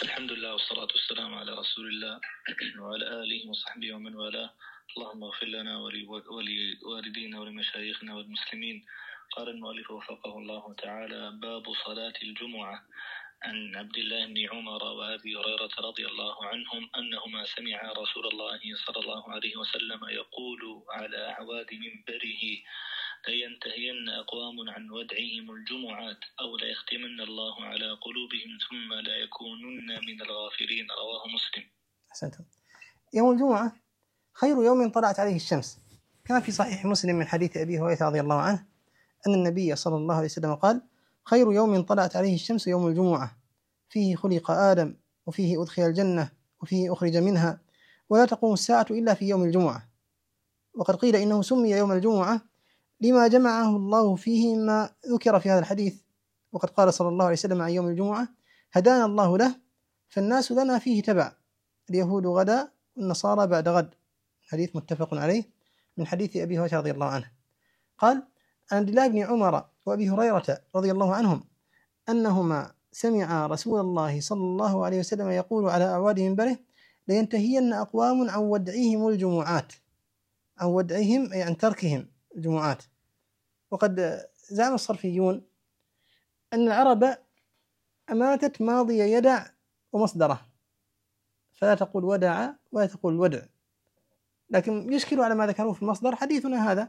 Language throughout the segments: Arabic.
الحمد لله والصلاة والسلام على رسول الله وعلى آله وصحبه ومن والاه. اللهم اغفر لنا ولوالدينا ولمشايخنا والمسلمين. قال المؤلف وفقه الله تعالى: باب صلاة الجمعة. عن عبد الله بن عمر وأبي هريرة رضي الله عنهم أنهما سمعا رسول الله صلى الله عليه وسلم يقول على أعواد منبره: لينتهين أقوام عن ودعهم الجمعات أو ليختمن الله على قلوبهم ثم لا يكونن من الغافلين. رواه مسلم. أحسنتم. يوم الجمعة خير يوم طلعت عليه الشمس، كما في صحيح مسلم من حديث أبي هريرة رضي الله عنه أن النبي صلى الله عليه وسلم قال: خير يوم طلعت عليه الشمس يوم الجمعة، فيه خلق آدم وفيه أدخل الجنة وفيه أخرج منها، ولا تقوم الساعة إلا في يوم الجمعة. وقد قيل إنه سمي يوم الجمعة لما جمعه الله فيه ما ذكر في هذا الحديث. وقد قال صلى الله عليه وسلم عن يوم الجمعة: هدانا الله له فالناس لنا فيه تبع، اليهود غدا والنصارى بعد غد. حديث متفق عليه من حديث أبي هريرة رضي الله عنه. قال عن عبد الله بن عمر وأبي هريرة رضي الله عنهم أنهما سمعا رسول الله صلى الله عليه وسلم يقول على أعواد منبره: لينتهين أقوام عن ودعهم الجمعات. عن ودعهم أي عن تركهم الجمعات. وقد زعم الصرفيون أن العرب أماتت ماضي يدع ومصدره، فلا تقول ودع ولا تقول ودع، لكن يشكل على ما ذكروه في المصدر حديثنا هذا،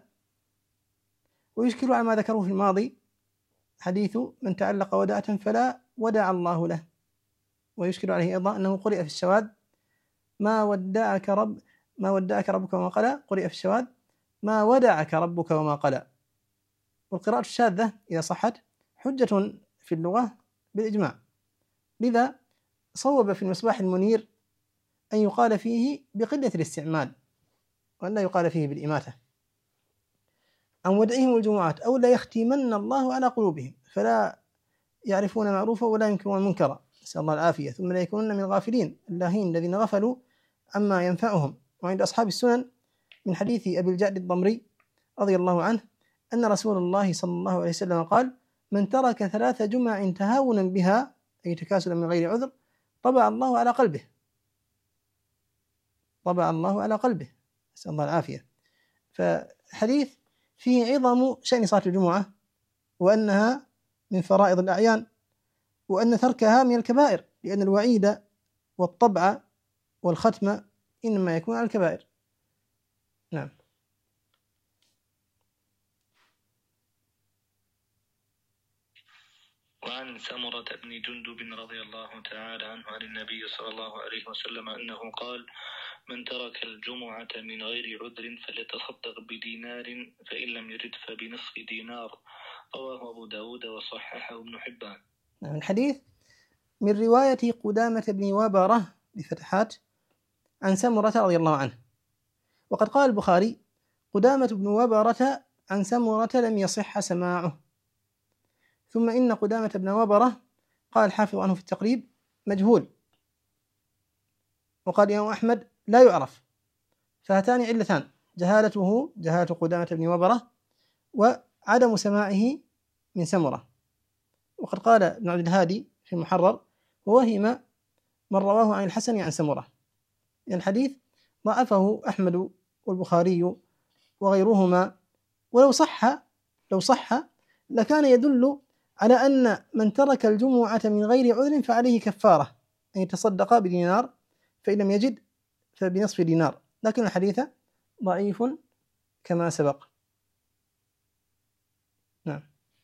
ويشكل على ما ذكروه في الماضي حديث من تعلق ودعة فلا ودع الله له. ويشكل عليه أيضا أنه قرئ في الشواذ: ما ودعك ربك وما قلى. قرئ في الشواذ: ما ودعك ربك وما قلى. والقراءة الشاذة إذا صحت حجة في اللغة بالإجماع، لذا صوب في المصباح المنير أن يقال فيه بقلة الاستعمال وأن لا يقال فيه بالإماتة. عن ودعهم الجمعات أو لا يختمن الله على قلوبهم فلا يعرفون معروفا ولا ينكرون منكرا، نسأل الله العافية، ثم لا يكونون من الغافلين اللاهين الذين غفلوا عما ينفعهم. وعند أصحاب السنن من حديث أبي الجعد الضمري رضي الله عنه أن رسول الله صلى الله عليه وسلم قال: من ترك 3 جمع تهاونا بها أي تكاسلا من غير عذر طبع الله على قلبه. طبع الله على قلبه، نسأل الله العافية. فحديث فيه عظم شأن صلاة الجمعة، وأنها من فرائض الأعيان، وأن تركها من الكبائر، لأن الوعيد والطبع والختم إنما يكون على الكبائر. نعم. وعن سمرة بن جندب رضي الله تعالى عنه عن النبي صلى الله عليه وسلم أنه قال: من ترك الجمعة من غير عذر فليتصدق بدينار، فإن لم يجد فبنصف دينار. رواه أبو داود وصححه ابن حبان. الحديث من رواية قدامة بن وبرة بفتحات عن سمرة رضي الله عنه. وقد قال البخاري: قدامة بن وبرة عن سمرة لم يصح سماعه. ثم إن قدامة بن وبرة قال الحافظ عنه في التقريب مجهول، وقال الإمام أحمد لا يعرف. فهاتان علتان: جهالته، جهالة قدامة بن وبرة، وعدم سماعه من سمرة. وقد قال ابن عبد الهادي في المحرر: ووهم من رواه عن الحسن عن سمرة. يعني الحديث ضعفه أحمد والبخاري وغيرهما، ولو صح لكان يدل على أن من ترك الجمعة من غير عذر فعليه كفارة، أن يتصدق بدينار، فإن لم يجد فبنصف دينار. لكن الحديث ضعيف كما سبق. نعم.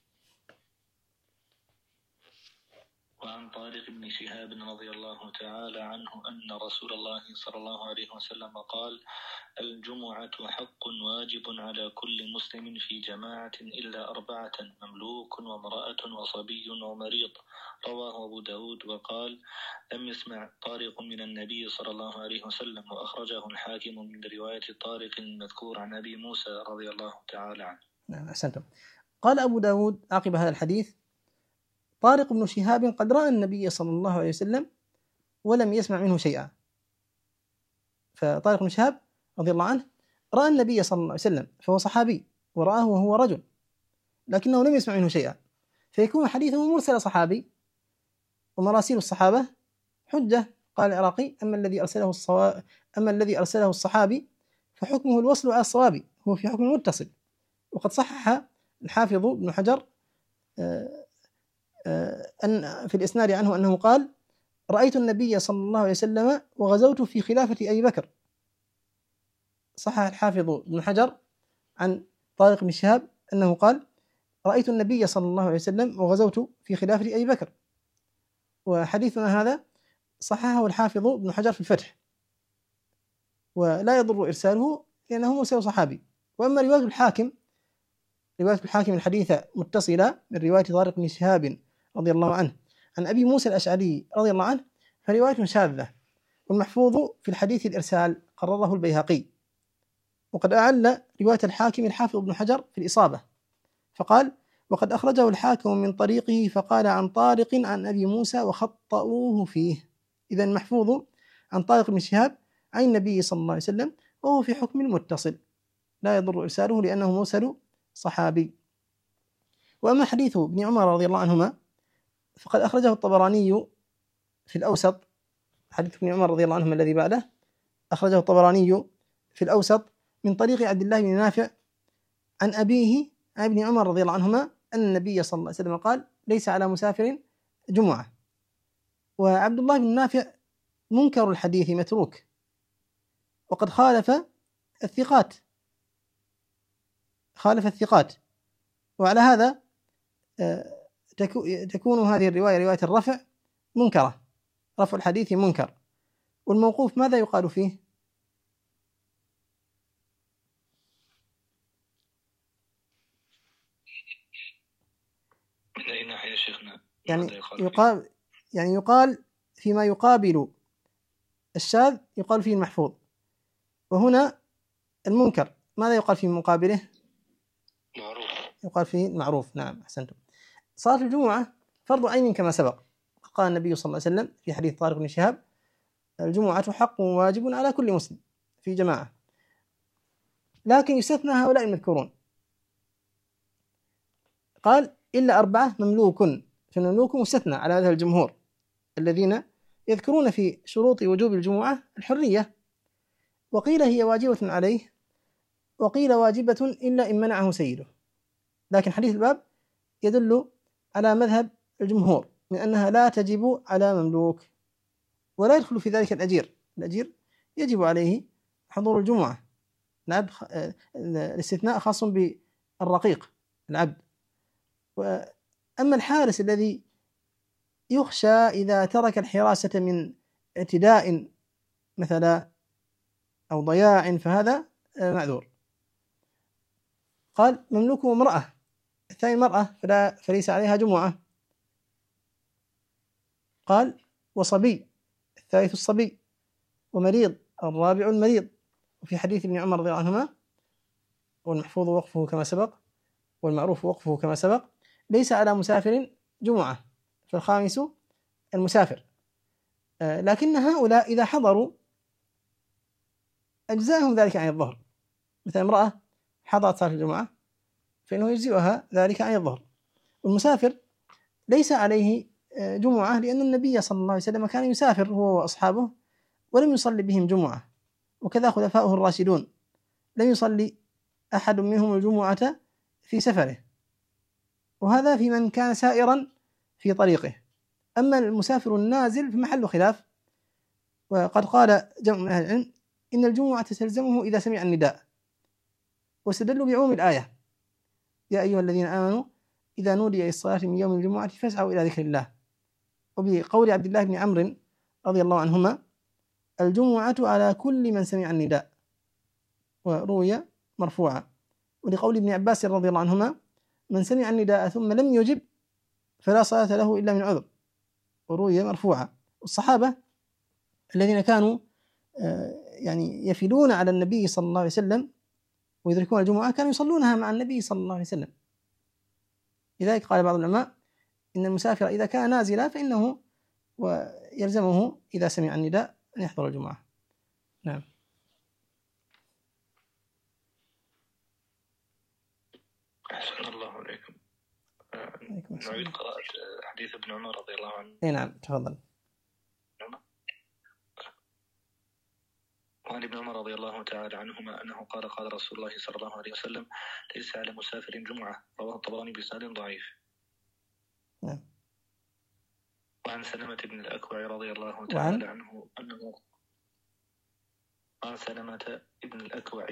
وعن طارق بن شهاب رضي الله تعالى عنه أن رسول الله صلى الله عليه وسلم قال: الجمعة حق واجب على كل مسلم في جماعة إلا 4: مملوك وامرأة وصبي ومريض. رواه أبو داود. وقال: لم يسمع طارق من النبي صلى الله عليه وسلم، وأخرجه الحاكم من رواية طارق المذكور عن أبي موسى رضي الله تعالى عنه. نعم أحسنتم. قال أبو داود عقب هذا الحديث: طارق بن شهاب قد رأى النبي صلى الله عليه وسلم ولم يسمع منه شيئا. فطارق بن شهاب رضي الله عنه رأى النبي صلى الله عليه وسلم، فهو صحابي ورآه وهو رجل، لكنه لم يسمع منه شيئا، فيكون حديثه مرسل صحابي، ومراسيل الصحابة حجة. قال العراقي: أما الذي أرسله الصحابي فحكمه الوصل على الصواب، هو في حكم المتصل. وقد صحح الحافظ ابن حجر أن في الإسناد عنه أنه قال: رأيت النبي صلى الله عليه وسلم وغزوت في خلافة أبي بكر. صحح الحافظ ابن حجر عن طارق بن شهاب أنه قال: رأيت النبي صلى الله عليه وسلم وغزوت في خلافة أبي بكر. وحديثنا هذا صححه الحافظ ابن حجر في الفتح، ولا يضر إرساله لأنه مرسل صحابي. وأما رواية الحاكم الحديثة متصلة من رواية طارق بن شهاب رضي الله عنه عن أبي موسى الأشعري رضي الله عنه فرواية شاذة. والمحفوظ في الحديث الإرسال قرره البيهقي. وقد أعل رواية الحاكم الحافظ ابن حجر في الإصابة فقال: وقد أخرجه الحاكم من طريقه فقال عن طارق عن أبي موسى وخطأوه فيه. إذن المحفوظ عن طارق بن شهاب عن النبي صلى الله عليه وسلم، وهو في حكم المتصل لا يضر إرساله لأنه مرسل صحابي. وأما حديث ابن عمر رضي الله عنهما فقد أخرجه الطبراني في الأوسط. حديث ابن عمر رضي الله عنهما الذي بعده أخرجه الطبراني في الأوسط من طريق عبد الله بن نافع عن أبيه عن ابن عمر رضي الله عنهما أن النبي صلى الله عليه وسلم قال: ليس على مسافر جمعة. وعبد الله بن نافع منكر الحديث متروك، وقد خالف الثقات. وعلى هذا تكون هذه الرواية رواية الرفع منكرة، رفع الحديث منكر. والموقوف ماذا يقال فيه؟ من أي ناحية شيخنا؟ يقال فيما يقابل الشاذ يقال فيه المحفوظ، وهنا المنكر ماذا يقال في مقابله؟ معروف. يقال فيه المعروف. نعم، أحسنتم. صلاة الجمعة فرض عين كما سبق. قال النبي صلى الله عليه وسلم في حديث طارق بن شهاب: الجمعة حق واجب على كل مسلم في جماعة، لكن يستثنى هؤلاء المذكورون. قال: إلا 4 مملوك، فالمملوك مستثنى على مذهب الجمهور الذين يذكرون في شروط وجوب الجمعة الحرية. وقيل هي واجبة عليه، وقيل واجبة إلا إن منعه سيده. لكن حديث الباب يدل على مذهب الجمهور من أنها لا تجب على مملوك، ولا يدخل في ذلك الأجير يجب عليه حضور الجمعة. العبد الاستثناء خاص بالرقيق العبد. أما الحارس الذي يخشى إذا ترك الحراسة من اعتداء مثلا أو ضياع فهذا معذور. قال: مملوكه امرأة، الثاني مرأة فليس عليها جمعة. قال: وصبي، الثالث الصبي، ومريض، الرابع المريض. وفي حديث ابن عمر رضي الله عنهما: والمحفوظ وقفه كما سبق والمعروف وقفه كما سبق، ليس على مسافر جمعة، فالخامس المسافر. لكن هؤلاء إذا حضروا أجزاهم ذلك عن الظهر. مثل امرأة حضرت صلاة الجمعة فإنه يجزئها ذلك عن الظهر. والمسافر ليس عليه جمعة، لأن النبي صلى الله عليه وسلم كان يسافر هو وأصحابه ولم يصلي بهم جمعة، وكذا خلفاؤه الراشدون لم يصلي أحد منهم الجمعة في سفره، وهذا في من كان سائرا في طريقه. أما المسافر النازل فمحل خلاف. وقد قال جمع من أهل العلم إن الجمعة تلزمه إذا سمع النداء، واستدلوا بعموم الآية: يا أيها الذين آمنوا إذا نودي للصلاة من يوم الجمعة فاسعوا إلى ذكر الله. وبقول عبد الله بن عمرو رضي الله عنهما: الجمعة على كل من سمع النداء، وروي مرفوعا. ولقول ابن عباس رضي الله عنهما: من سمع النداء ثم لم يجب فلا صلاة له إلا من عذر، وروي مرفوعا. والصحابة الذين كانوا يفدون على النبي صلى الله عليه وسلم ويدركون الجمعة كانوا يصلونها مع النبي صلى الله عليه وسلم. لذلك قال بعض العلماء إن المسافر إذا كان نازلا فإنه ويلزمه إذا سمع النداء أن يحضر الجمعة. نعم. أحسن الله عليكم. نعيد قراءة حديث ابن عمر رضي الله عنه. نعم، تفضل. نعم. وعن ابن عمر رضي الله تعالى عنهما أنه قال قال رسول الله صلى الله عليه وسلم ليس على مسافر جمعة، رواه الطبراني بإسناد ضعيف. وعن سلمة بن الأكوع رضي الله تعالى عنه أنه عن سلمة بن الأكوع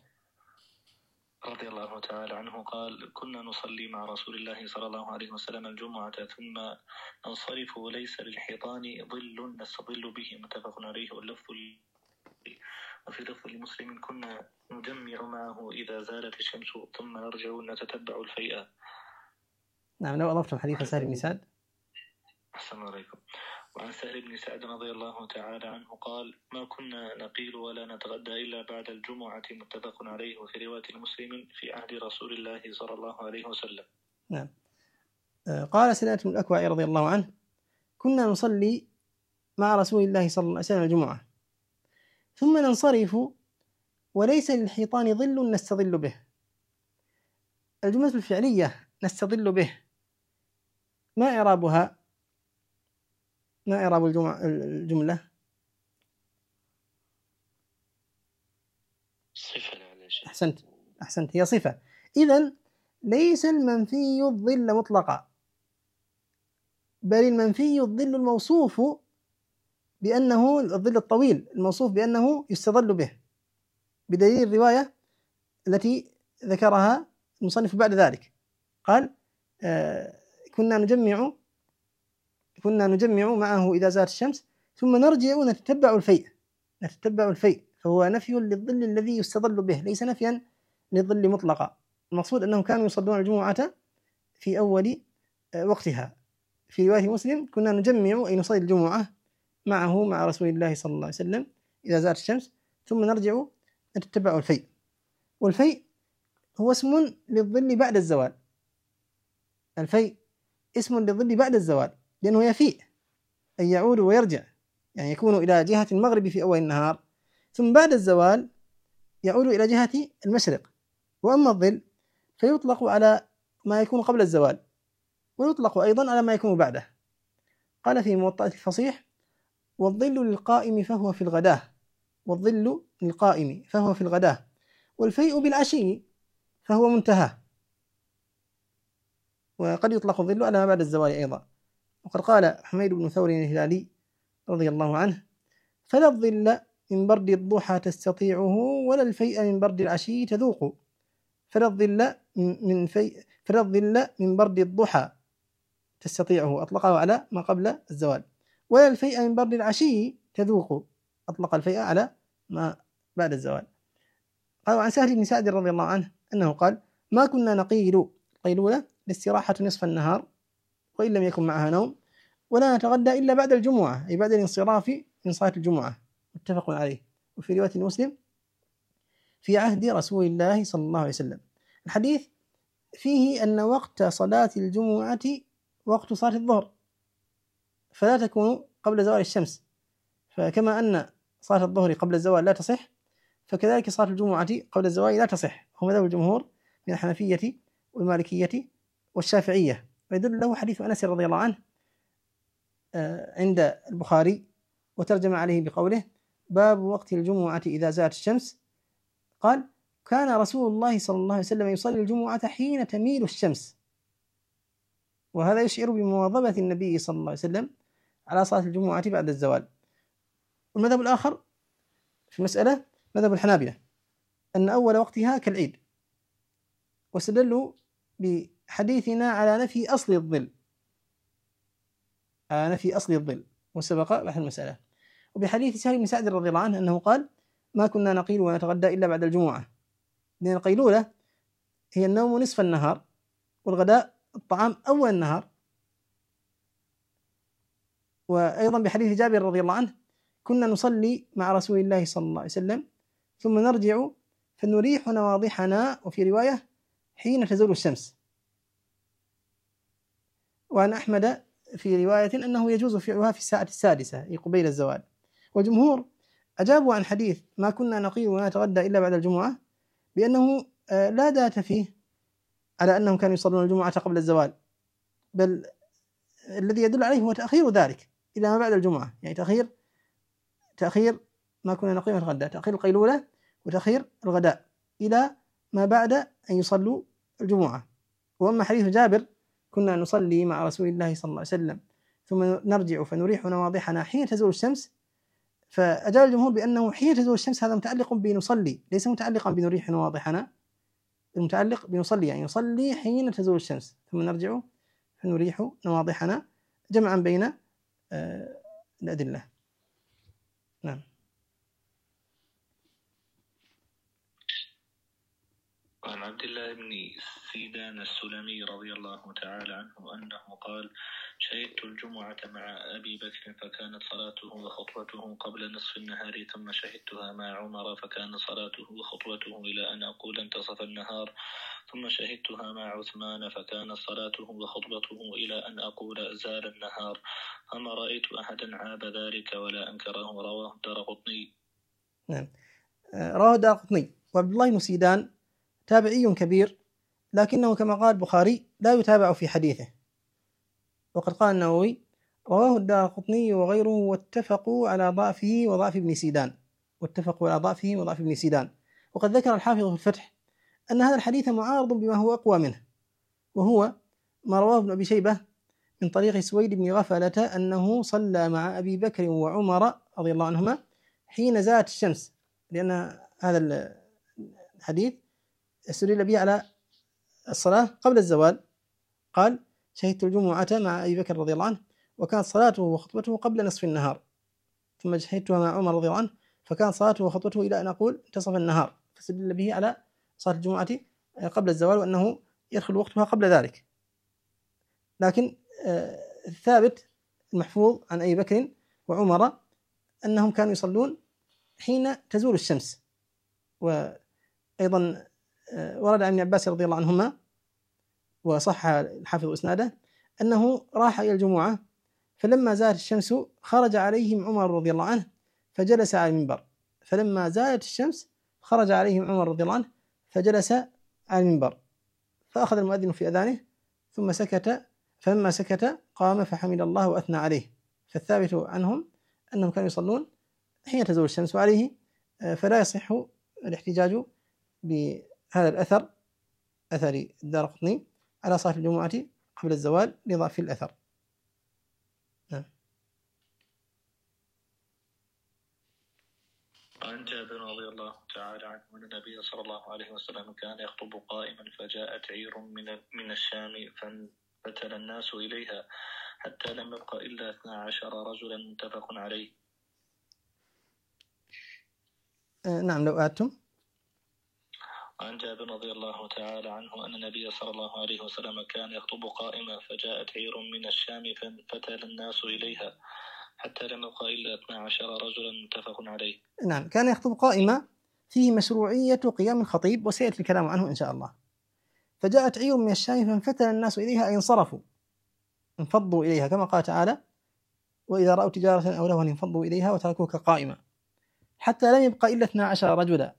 رضي الله تعالى عنه قال كنا نصلي مع رسول الله صلى الله عليه وسلم الجمعة ثم ننصرف وليس للحيطان ظل نستظل به، متفق عليه. واللفظ وفي لفظ لمسلم كنا نجمع معه إذا زالت الشمس ثم نرجع نتتبع الفيئة. نعم. لو أضفتم حديث سهل بن سعد. أحسن عليكم. وعن سهل بن سعد رضي الله تعالى عنه قال ما كنا نقيل ولا نتغدى إلا بعد الجمعة، متفق عليه. وفي رواية المسلم في عهد رسول الله صلى الله عليه وسلم. نعم. قال سلمة بن الأكوع رضي الله عنه كنا نصلي مع رسول الله صلى الله عليه وسلم الجمعة ثم ننصرف وليس للحيطان ظل نستظل به. الجملة الفعلية نستظل به ما إعرابها؟ ما إعراب الجملة؟ صفة. أحسنت هي صفة. إذن ليس المنفي الظل مطلقا، بل المنفي الظل الموصوف بأنه الظل الطويل الموصوف بأنه يستظل به، بدليل الرواية التي ذكرها المصنف بعد ذلك. قال كنا نجمع معه إذا زالت الشمس ثم نرجع نتتبع الفيء، فهو نفي للظل الذي يستظل به ليس نفيا للظل مطلقا. المقصود أنهم كانوا يصلون الجمعة في أول وقتها. في رواية مسلم كنا نجمع أي نصلي الجمعة معه مع رسول الله صلى الله عليه وسلم إذا زالت الشمس ثم نرجع نتتبع الفيء. والفيء هو اسم للظل بعد الزوال. الفيء اسم للظل بعد الزوال لأنه يفيء أي يعود ويرجع، يعني يكون إلى جهة المغرب في أول النهار ثم بعد الزوال يعود إلى جهة المشرق. وأما الظل فيطلق على ما يكون قبل الزوال ويطلق أيضا على ما يكون بعده. قال في موطأة الفصيح والظل للقائم فهو في الغداة، والفيء بالعشي فهو منتهى. وقد يطلق الظل على ما بعد الزوال أيضا. وقد قال حميد بن ثور الهلالي رضي الله عنه فلا الظل من برد الضحى تستطيعه ولا الفيء من برد العشي تذوق. فلا الظل من برد الضحى تستطيعه أطلقه على ما قبل الزوال، ولا الفيء من برد العشي تذوق أطلق الفيء على ما بعد الزوال. قال عن سهل بن سعد رضي الله عنه أنه قال ما كنا نقيل قيلولة الاستراحة نصف النهار وإن لم يكن معها نوم، ولا نتغدى إلا بعد الجمعة أي بعد الانصراف من صلاة الجمعة، متفق عليه. وفي رواية مسلم في عهد رسول الله صلى الله عليه وسلم. الحديث فيه أن وقت صلاة الجمعة وقت صلاة الظهر فلا تكون قبل زوال الشمس، فكما أن صلاة الظهر قبل الزوال لا تصح فكذلك صلاة الجمعة قبل الزوال لا تصح. هو مذهب الجمهور من الحنفية والمالكية والشافعية. ويدل له حديث أنس رضي الله عنه عند البخاري وترجم عليه بقوله باب وقت الجمعة إذا زالت الشمس. قال كان رسول الله صلى الله عليه وسلم يصلي الجمعة حين تميل الشمس، وهذا يشعر بمواظبة النبي صلى الله عليه وسلم على صلاة الجمعة بعد الزوال. والمذهب الآخر في المسألة مذهب الحنابلة أن أول وقتها كالعيد، واستدلوا بحديثنا على نفي أصل الظل وسبق بحث المسألة، وبحديث سهل بن سعد رضي الله عنه أنه قال ما كنا نقيل ونتغدى إلا بعد الجمعة، لأن القيلولة هي النوم نصف النهار والغداء الطعام أول النهار. وأيضا بحديث جابر رضي الله عنه كنا نصلي مع رسول الله صلى الله عليه وسلم ثم نرجع فنريح نواضحنا، وفي رواية حين تزول الشمس. وعن أحمد في رواية أنه يجوز فعلها في الساعة السادسة قبيل الزوال. والجمهور أجابوا عن حديث ما كنا نقيل ونتغدى إلا بعد الجمعة بأنه لا داة فيه على أنهم كانوا يصلون الجمعة قبل الزوال، بل الذي يدل عليه هو تأخير ذلك إلى ما بعد الجمعة، يعني تأخير ما كنا نقيم الغداء، تأخير القيلولة وتأخير الغداء إلى ما بعد أن يصلوا الجمعة. وأما حديث جابر كنا نصلي مع رسول الله صلى الله عليه وسلم ثم نرجع فنريح نواضحنا حين تزول الشمس، فأجاب الجمهور بأنه حين تزول الشمس هذا متعلق بنصلي، ليس متعلقا بنريح نواضحنا، المتعلق بنصلي يعني يصلي حين تزول الشمس ثم نرجع فنريح نواضحنا، جمعا بين الأدلة. نعم. عن عبد الله بن سيدان السلمي رضي الله تعالى عنه أنه قال: شهدت الجمعة مع أبي بكر فكانت صلاته وخطبته قبل نصف النهار، ثم شهدتها مع عمر فكان صلاته وخطبته إلى أن أقول انتصف النهار، ثم شهدتها مع عثمان فكان صلاته وخطبته إلى أن أقول زال النهار، فما رأيت أحدا عاب ذلك ولا أنكره. رواه الدارقطني. نعم، رواه الدارقطني. وعبد الله بن سيدان تابعي كبير، لكنه كما قال البخاري لا يتابع في حديثه. وقد قال النووي: رواه الدارقطني وغيره واتفقوا على ضعفه وضعف ابن سيدان، واتفقوا على ضعفه وضعف ابن سيدان. وقد ذكر الحافظ في الفتح أن هذا الحديث معارض بما هو أقوى منه، وهو ما رواه ابن أبي شيبة من طريق سويد بن غفلة أنه صلى مع أبي بكر وعمر رضي الله عنهما حين زالت الشمس، لأن هذا الحديث استدل به على الصلاة قبل الزوال. قال: شهدت الجمعة مع أبي بكر رضي الله عنه وكانت صلاته وخطبته قبل نصف النهار، ثم شهدتها مع عمر رضي الله عنه فكانت صلاته وخطبته إلى أن أقول انتصف النهار، فاستدل به على صلاة الجمعة قبل الزوال وأنه يدخل وقتها قبل ذلك. لكن الثابت المحفوظ عن أبي بكر وعمر أنهم كانوا يصلون حين تزول الشمس. وأيضا ورد عن ابن عباس رضي الله عنهما وصح الحافظ إسناده أنه راح إلى الجمعة فلما زالت الشمس خرج عليهم عمر رضي الله عنه فجلس على المنبر، فلما زالت الشمس خرج عليهم عمر رضي الله عنه فجلس على المنبر، فأخذ المؤذن في أذانه ثم سكت، فلما سكت قام فحمد الله وأثنى عليه. فالثابت عنهم أنهم كانوا يصلون حين تزول الشمس، وعليه فلا يصح الاحتجاج بهذا الأثر، أثر الدارقطني، على صلاة الجمعة قبل الزوال لضعف الأثر. نعم. عن جابر رضي الله تعالى عنه أن النبي صلى الله عليه وسلم كان يخطب قائما فجاءت عير من الشام فانفتل الناس إليها حتى لم يبق إلا 12 رجلا متفق عليه. نعم، لو أعدتم. عن جابر رضي الله تعالى عنه أن النبي صلى الله عليه وسلم كان يخطب قائما فجاءت عير من الشام فانفتل الناس إليها حتى لم يبق إلا 12 رجلا متفق عليه. نعم، كان يخطب قائما فيه مشروعية قيام الخطيب، وسيأتي الكلام عنه إن شاء الله. فجاءت عير من الشام فانفتل الناس إليها أي انصرفوا، انفضوا إليها، كما قال تعالى: وإذا رأوا تجارة أو لهوا انفضوا إليها وتركوك قائما، حتى لم يبق إلا 12 رجلا،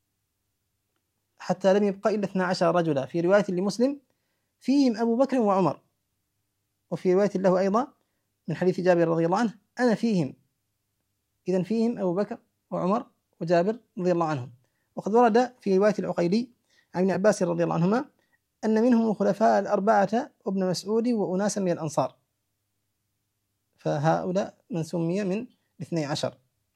حتى لم يبق إلا 12 رجلا. في رواية لمسلم فيهم أبو بكر وعمر، وفي رواية له أيضا من حديث جابر رضي الله عنه: أنا فيهم. إذن فيهم أبو بكر وعمر وجابر رضي الله عنهم. وقد ورد في رواية العقيلي عن ابن عباس رضي الله عنهما أن منهم الخلفاء الأربعة وابن مسعود وأناسا من الأنصار، فهؤلاء من سمي من 12.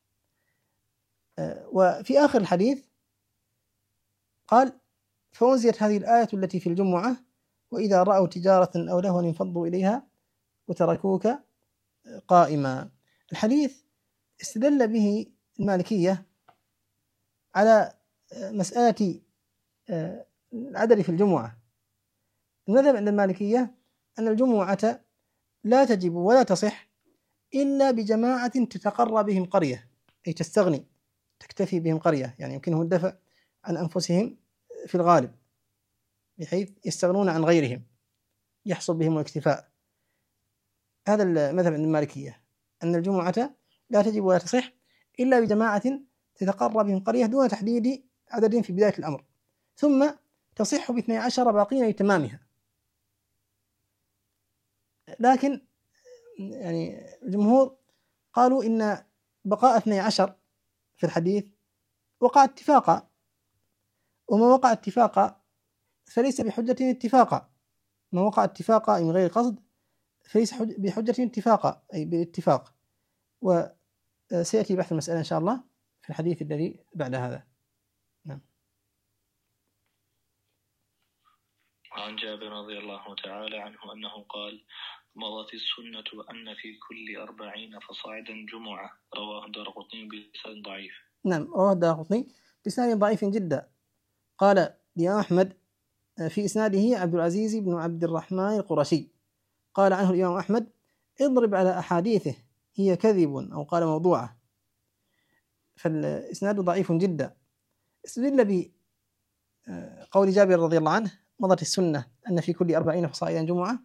وفي آخر الحديث قال: فأنزلت هذه الآية التي في الجمعة: وإذا رأوا تجارة أو لهوا انفضوا إليها وتركوك قائما. الحديث استدل به المالكية على مسألة العدد في الجمعة. المذهب عند المالكية أن الجمعة لا تجب ولا تصح إلا بجماعة تتقرى بهم قرية، أي تستغني تكتفي بهم قرية، يعني يمكنهم الدفع عن أنفسهم في الغالب بحيث يستغنون عن غيرهم يحصل بهم الاكتفاء. هذا المذهب عند المالكية، أن الجمعة لا تجب ولا تصح إلا بجماعة تتقرى بهم قرية دون تحديد عدد في بداية الأمر، ثم تصح ب12 باقين لتمامها. لكن يعني الجمهور قالوا إن بقاء 12 في الحديث وقع اتفاقا، وما وقع اتفاقا فليس بحجة اتفاقا، ما وقع اتفاقا من غير قصد فليس بحجة اتفاقا أي بالاتفاق. وسيأتي بحث المسألة إن شاء الله في الحديث الذي بعد هذا. نعم. وعن جابر رضي الله تعالى عنه أنه قال: مضت السنة أن في كل 40 فصاعدا جمعة. رواه الدارقطني بإسناد ضعيف. نعم، رواه الدارقطني بإسناد ضعيف جدا. قال الإمام أحمد في إسناده عبد العزيز بن عبد الرحمن القرشي، قال عنه الإمام أحمد: اضرب على أحاديثه هي كذب، أو قال موضوعة. فالإسناد ضعيف جدا. استدل بقول جابر رضي الله عنه: مضت السنة أن في كل 40 فصاعدا جمعة،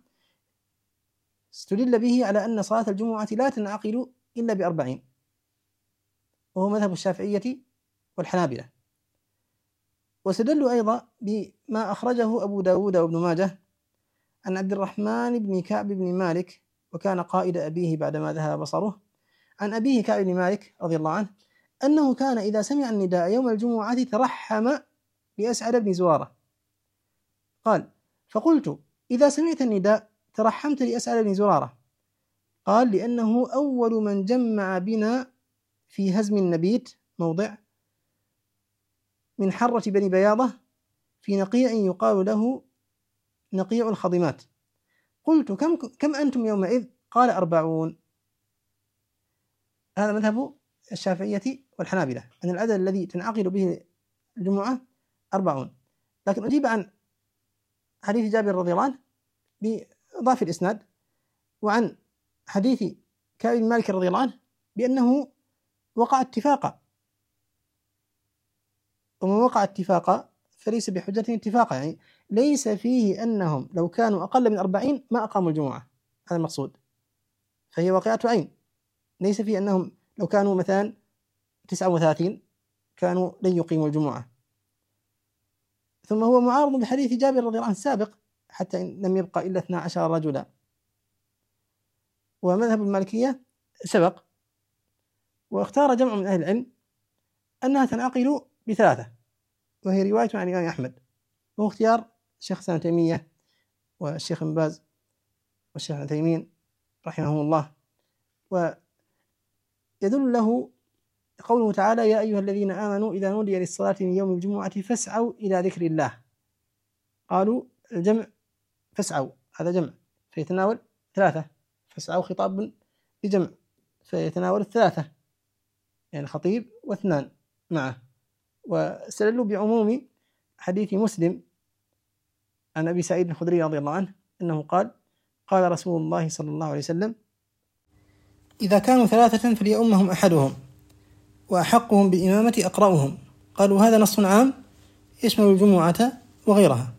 استدل به على أن صلاة الجمعة لا تنعقد إلا ب40، وهو مذهب الشافعية والحنابلة. واستدلوا أيضا بما أخرجه أبو داود وابن ماجه عن عبد الرحمن بن كعب بن مالك، وكان قائد أبيه بعدما ذهب بصره، عن أبيه كعب بن مالك رضي الله عنه أنه كان إذا سمع النداء يوم الجمعة ترحم لأسعد بن زرارة. قال: فقلت: إذا سمعت النداء ترحمت لأسعد بن زرارة؟ قال: لأنه أول من جمع بنا في هزم النبيت، موضع من حرة بني بياضة، في نقيع يقال له نقيع الخضمات. قلت: كم أنتم يومئذ؟ قال: 40. هذا مذهب الشافعية والحنابلة، أن العدد الذي تنعقد به الجمعة 40. لكن أجيب عن حديث جابر رضي الله عنه بضعف الإسناد، وعن حديث كعب بن مالك رضي الله عنه بأنه وقع اتفاقا، ومن وقع اتفاقا فليس بحجة اتفاقا، يعني ليس فيه أنهم لو كانوا أقل من 40 ما أقاموا الجمعة، هذا المقصود. فهي واقعة عين، ليس فيه أنهم لو كانوا مثلا 39 كانوا لن يقيموا الجمعة. ثم هو معارض بحديث جابر رضي الله عنه السابق، حتى إن لم يبقى إلا 12 رجلا. ومذهب المالكية سبق، واختار جمع من أهل العلم أنها تنعقد ب3، وهي رواية عن الإمام أحمد، وهو اختيار الشيخ ابن تيمية والشيخ ابن باز والشيخ ابن عثيمين رحمهم الله. ويدل له قوله تعالى: يا أيها الذين آمنوا إذا نودي للصلاة من يوم الجمعة فاسعوا إلى ذكر الله. قالوا الجمع فاسعوا، هذا جمع فيتناول 3، فاسعوا خطاب بجمع فيتناول 3، يعني الخطيب و2 معه. واستدلوا بعموم حديث مسلم عن أبي سعيد الخدري رضي الله عنه أنه قال: قال رسول الله صلى الله عليه وسلم: إذا كانوا 3 فليؤمهم أحدهم، وأحقهم بإمامة أقرأهم. قالوا: هذا نص عام يشمل الجمعة وغيرها.